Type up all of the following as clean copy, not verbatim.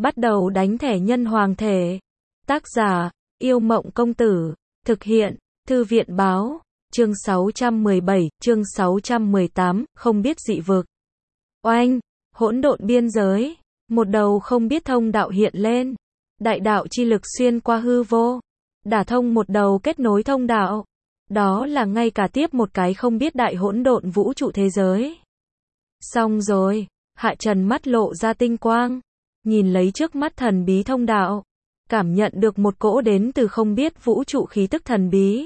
Bắt đầu đánh thẻ nhân hoàng thể. Tác giả, Yêu Mộng Công Tử. Thực hiện, Thư viện Báo. Chương 617, chương 618, không biết dị vực. Oanh, hỗn độn biên giới. Một đầu không biết thông đạo hiện lên. Đại đạo chi lực xuyên qua hư vô. Đả thông một đầu kết nối thông đạo. Đó là ngay cả tiếp một cái không biết đại hỗn độn vũ trụ thế giới. Xong rồi, Hạ Trần mắt lộ ra tinh quang. Nhìn lấy trước mắt thần bí thông đạo. Cảm nhận được một cỗ đến từ không biết vũ trụ khí tức thần bí.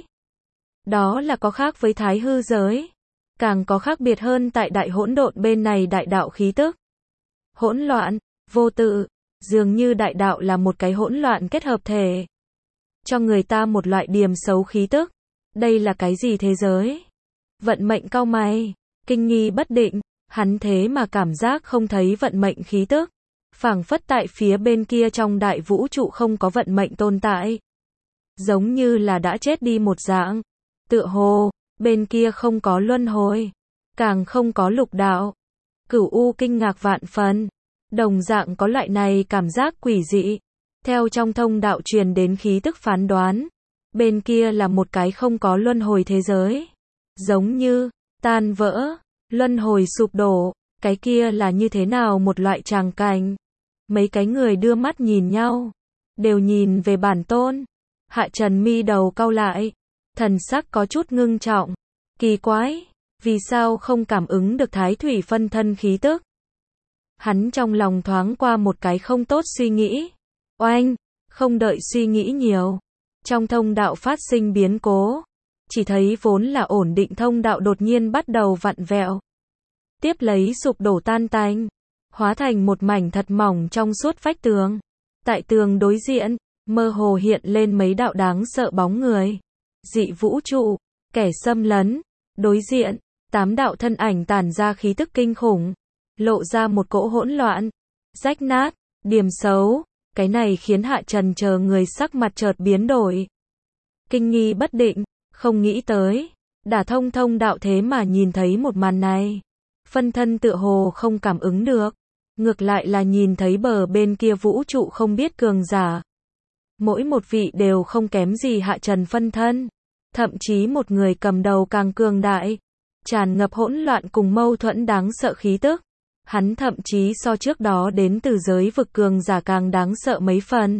Đó là có khác với thái hư giới. Càng có khác biệt hơn tại đại hỗn độn bên này đại đạo khí tức. Hỗn loạn, vô tự, dường như đại đạo là một cái hỗn loạn kết hợp thể. Cho người ta một loại điềm xấu khí tức. Đây là cái gì thế giới? Vận mệnh cau mày, kinh nghi bất định, hắn thế mà cảm giác không thấy vận mệnh khí tức. Phảng phất tại phía bên kia trong đại vũ trụ không có vận mệnh tồn tại. Giống như là đã chết đi một dạng. Tựa hồ, bên kia không có luân hồi, càng không có lục đạo. Cửu U kinh ngạc vạn phần, đồng dạng có loại này cảm giác quỷ dị. Theo trong thông đạo truyền đến khí tức phán đoán, bên kia là một cái không có luân hồi thế giới. Giống như, tan vỡ, luân hồi sụp đổ, cái kia là như thế nào một loại tràng cảnh. Mấy cái người đưa mắt nhìn nhau, đều nhìn về bản tôn. Hạ Trần mi đầu cau lại, thần sắc có chút ngưng trọng. Kỳ quái, vì sao không cảm ứng được thái thủy phân thân khí tức? Hắn trong lòng thoáng qua một cái không tốt suy nghĩ. Oanh, không đợi suy nghĩ nhiều. Trong thông đạo phát sinh biến cố. Chỉ thấy vốn là ổn định thông đạo đột nhiên bắt đầu vặn vẹo. Tiếp lấy sụp đổ tan tành. Hóa thành một mảnh thật mỏng trong suốt vách tường. Tại tường đối diện, mơ hồ hiện lên mấy đạo đáng sợ bóng người. Dị vũ trụ, kẻ xâm lấn. Đối diện, 8 đạo thân ảnh tản ra khí tức kinh khủng. Lộ ra một cỗ hỗn loạn, rách nát, điềm xấu. Cái này khiến Hạ Trần chờ người sắc mặt chợt biến đổi. Kinh nghi bất định, không nghĩ tới. Đả thông thông đạo thế mà nhìn thấy một màn này. Phân thân tựa hồ không cảm ứng được. Ngược lại là nhìn thấy bờ bên kia vũ trụ không biết cường giả. Mỗi một vị đều không kém gì Hạ Trần phân thân. Thậm chí một người cầm đầu càng cường đại. Tràn ngập hỗn loạn cùng mâu thuẫn đáng sợ khí tức. Hắn thậm chí so trước đó đến từ giới vực cường giả càng đáng sợ mấy phần.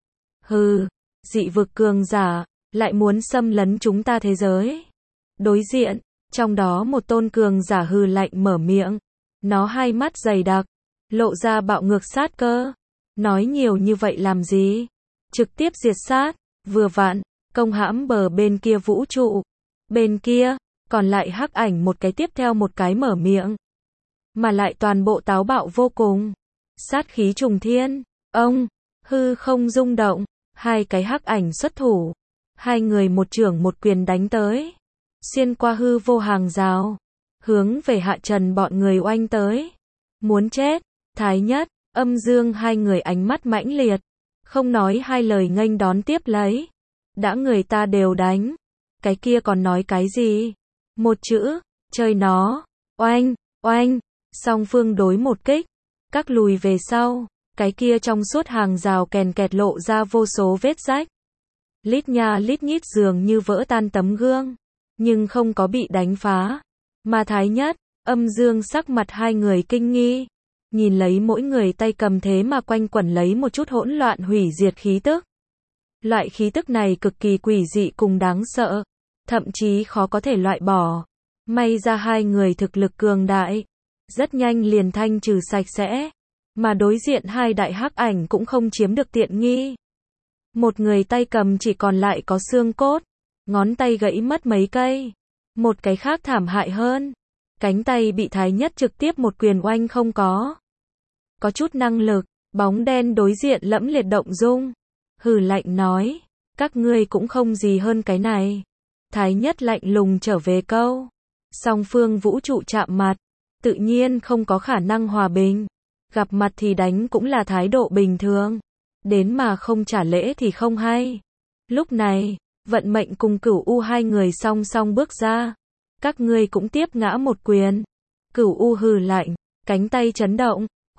Hừ, dị vực cường giả, lại muốn xâm lấn chúng ta thế giới. Đối diện, trong đó một tôn cường giả hừ lạnh mở miệng. Nó hai mắt dày đặc, lộ ra bạo ngược sát cơ. Nói nhiều như vậy làm gì? Trực tiếp diệt sát, vừa vặn, công hãm bờ bên kia vũ trụ. Bên kia, còn lại hắc ảnh một cái tiếp theo một cái mở miệng. Mà lại toàn bộ táo bạo vô cùng. Sát khí trùng thiên. Ông, hư không rung động. Hai cái hắc ảnh xuất thủ. Hai người một chưởng một quyền đánh tới. Xuyên qua hư vô hàng rào. Hướng về Hạ Trần bọn người oanh tới. Muốn chết. Thái Nhất, Âm Dương hai người ánh mắt mãnh liệt. Không nói hai lời nghênh đón tiếp lấy. Đã người ta đều đánh. Cái kia còn nói cái gì? Một chữ, chơi nó. Oanh, oanh. Song phương đối một kích. Các lùi về sau. Cái kia trong suốt hàng rào kèn kẹt lộ ra vô số vết rách. Lít nha lít nhít dường như vỡ tan tấm gương. Nhưng không có bị đánh phá. Mà Thái Nhất, Âm Dương sắc mặt hai người kinh nghi. Nhìn lấy mỗi người tay cầm thế mà quanh quẩn lấy một chút hỗn loạn hủy diệt khí tức. Loại khí tức này cực kỳ quỷ dị cùng đáng sợ. Thậm chí khó có thể loại bỏ. May ra hai người thực lực cường đại. Rất nhanh liền thanh trừ sạch sẽ. Mà đối diện hai đại hắc ảnh cũng không chiếm được tiện nghi. Một người tay cầm chỉ còn lại có xương cốt. Ngón tay gãy mất mấy cây. Một cái khác thảm hại hơn. Cánh tay bị Thái Nhất trực tiếp một quyền oanh không có. Có chút năng lực, bóng đen đối diện lẫm liệt động dung. Hừ lạnh nói, các ngươi cũng không gì hơn cái này. Thái Nhất lạnh lùng trở về câu. Song phương vũ trụ chạm mặt, tự nhiên không có khả năng hòa bình. Gặp mặt thì đánh cũng là thái độ bình thường. Đến mà không trả lễ thì không hay. Lúc này, vận mệnh cùng Cửu U hai người song song bước ra. Các ngươi cũng tiếp ngã một quyền. Cửu U hừ lạnh, cánh tay chấn động.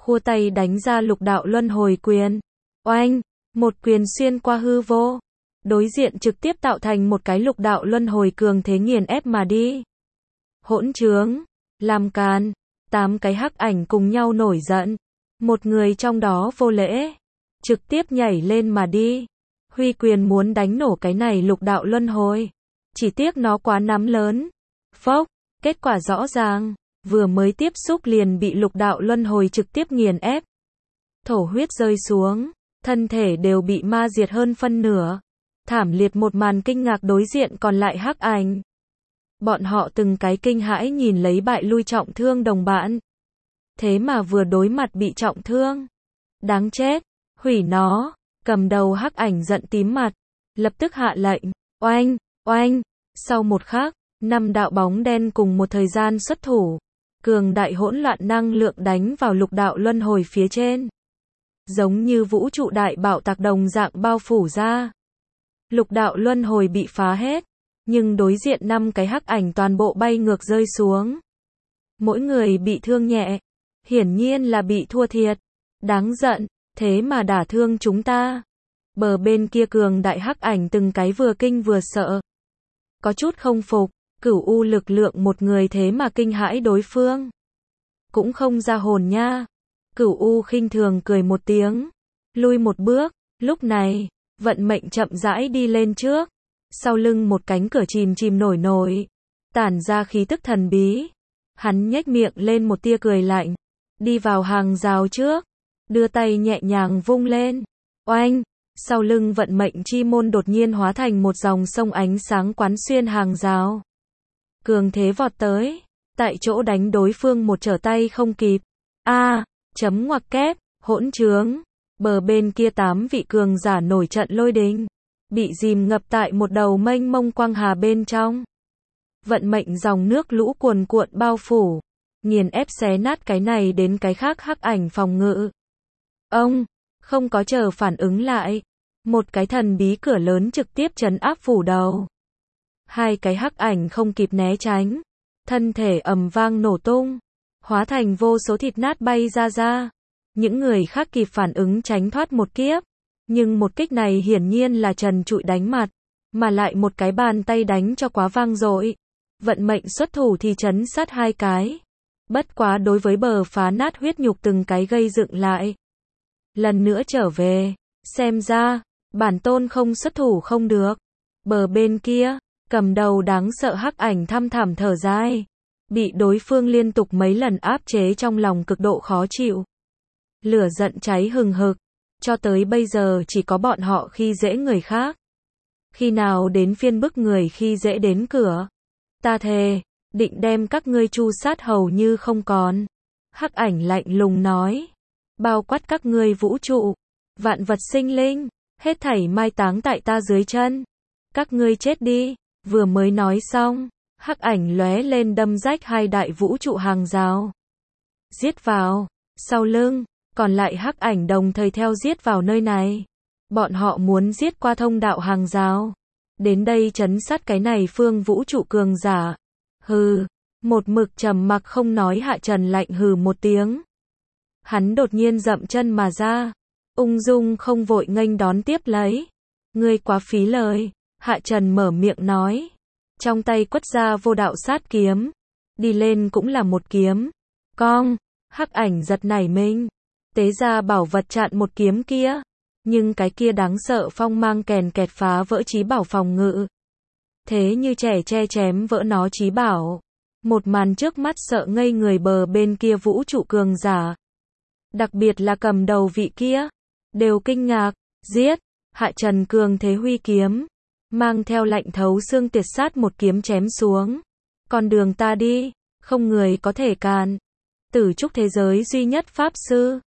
khua tay đánh ra lục đạo luân hồi quyền. Oanh, một quyền xuyên qua hư vô. Đối diện trực tiếp tạo thành một cái lục đạo luân hồi cường thế nghiền ép mà đi. Hỗn trướng, làm càn, 8 cái hắc ảnh cùng nhau nổi giận. Một người trong đó vô lễ, trực tiếp nhảy lên mà đi. Huy quyền muốn đánh nổ cái này lục đạo luân hồi. Chỉ tiếc nó quá nắm lớn. Phốc, kết quả rõ ràng, vừa mới tiếp xúc liền bị lục đạo luân hồi trực tiếp nghiền ép. Thổ huyết rơi xuống, thân thể đều bị ma diệt hơn phân nửa. Thảm liệt một màn kinh ngạc đối diện còn lại hắc ảnh. Bọn họ từng cái kinh hãi nhìn lấy bại lui trọng thương đồng bạn. Thế mà vừa đối mặt bị trọng thương. Đáng chết, hủy nó, cầm đầu hắc ảnh giận tím mặt. Lập tức hạ lệnh, oanh, oanh, sau một khắc, 5 đạo bóng đen cùng một thời gian xuất thủ. Cường đại hỗn loạn năng lượng đánh vào lục đạo luân hồi phía trên. Giống như vũ trụ đại bạo tạc đồng dạng bao phủ ra. Lục đạo luân hồi bị phá hết, nhưng đối diện 5 cái hắc ảnh toàn bộ bay ngược rơi xuống. Mỗi người bị thương nhẹ, hiển nhiên là bị thua thiệt. Đáng giận, thế mà đả thương chúng ta. Bờ bên kia cường đại hắc ảnh từng cái vừa kinh vừa sợ. Có chút không phục, Cửu U lực lượng một người thế mà kinh hãi đối phương. Cũng không ra hồn nha. Cửu U khinh thường cười một tiếng, lui một bước, lúc này, vận mệnh chậm rãi đi lên trước. Sau lưng một cánh cửa chìm chìm nổi nổi, tản ra khí tức thần bí. Hắn nhếch miệng lên một tia cười lạnh, đi vào hàng rào trước, đưa tay nhẹ nhàng vung lên. Oanh, sau lưng vận mệnh chi môn đột nhiên hóa thành một dòng sông ánh sáng quán xuyên hàng rào. Cường thế vọt tới, tại chỗ đánh đối phương một trở tay không kịp. Chấm ngoặc kép, hỗn trướng. Bờ bên kia 8 vị cường giả nổi trận lôi đình, bị dìm ngập tại một đầu mênh mông quang hà bên trong. Vận mệnh dòng nước lũ cuồn cuộn bao phủ, nghiền ép xé nát cái này đến cái khác hắc ảnh phòng ngự. Ông, không có chờ phản ứng lại, một cái thần bí cửa lớn trực tiếp trấn áp phủ đầu. 2 cái hắc ảnh không kịp né tránh, thân thể ầm vang nổ tung, hóa thành vô số thịt nát bay ra. Những người khác kịp phản ứng tránh thoát một kiếp, nhưng một kích này hiển nhiên là trần trụi đánh mặt, mà lại một cái bàn tay đánh cho quá vang dội. Vận mệnh xuất thủ thì trấn sát 2 cái. Bất quá đối với bờ phá nát huyết nhục từng cái gây dựng lại. Lần nữa trở về, xem ra, bản tôn không xuất thủ không được. Bờ bên kia, cầm đầu đáng sợ hắc ảnh thăm thẳm thở dài. Bị đối phương liên tục mấy lần áp chế trong lòng cực độ khó chịu. Lửa giận cháy hừng hực, cho tới bây giờ chỉ có bọn họ khi dễ người khác. Khi nào đến phiên bức người khi dễ đến cửa, ta thề, định đem các ngươi tru sát hầu như không còn. Hắc ảnh lạnh lùng nói, bao quát các ngươi vũ trụ, vạn vật sinh linh, hết thảy mai táng tại ta dưới chân. Các ngươi chết đi, vừa mới nói xong, hắc ảnh lóe lên đâm rách 2 đại vũ trụ hàng rào. Giết vào, sau lưng, còn lại hắc ảnh đồng thời theo giết vào nơi này. Bọn họ muốn giết qua thông đạo hàng rào, đến đây trấn sát cái này phương vũ trụ cường giả. Hừ, một mực trầm mặc không nói Hạ Trần lạnh hừ một tiếng. Hắn đột nhiên dậm chân mà ra, ung dung không vội nghênh đón tiếp lấy. Ngươi quá phí lời, Hạ Trần mở miệng nói. Trong tay quất ra vô đạo sát kiếm, đi lên cũng là một kiếm. Cong, hắc ảnh giật nảy mình, tế ra bảo vật chặn một kiếm kia. Nhưng cái kia đáng sợ phong mang kèn kẹt phá vỡ chí bảo phòng ngự. Thế như trẻ tre chém vỡ nó chí bảo. Một màn trước mắt sợ ngây người bờ bên kia vũ trụ cường giả. Đặc biệt là cầm đầu vị kia, đều kinh ngạc, giết. Hạ Trần cường thế huy kiếm, mang theo lạnh thấu xương tiệt sát một kiếm chém xuống. Con đường ta đi, không người có thể cản. Tử trúc thế giới duy nhất pháp sư,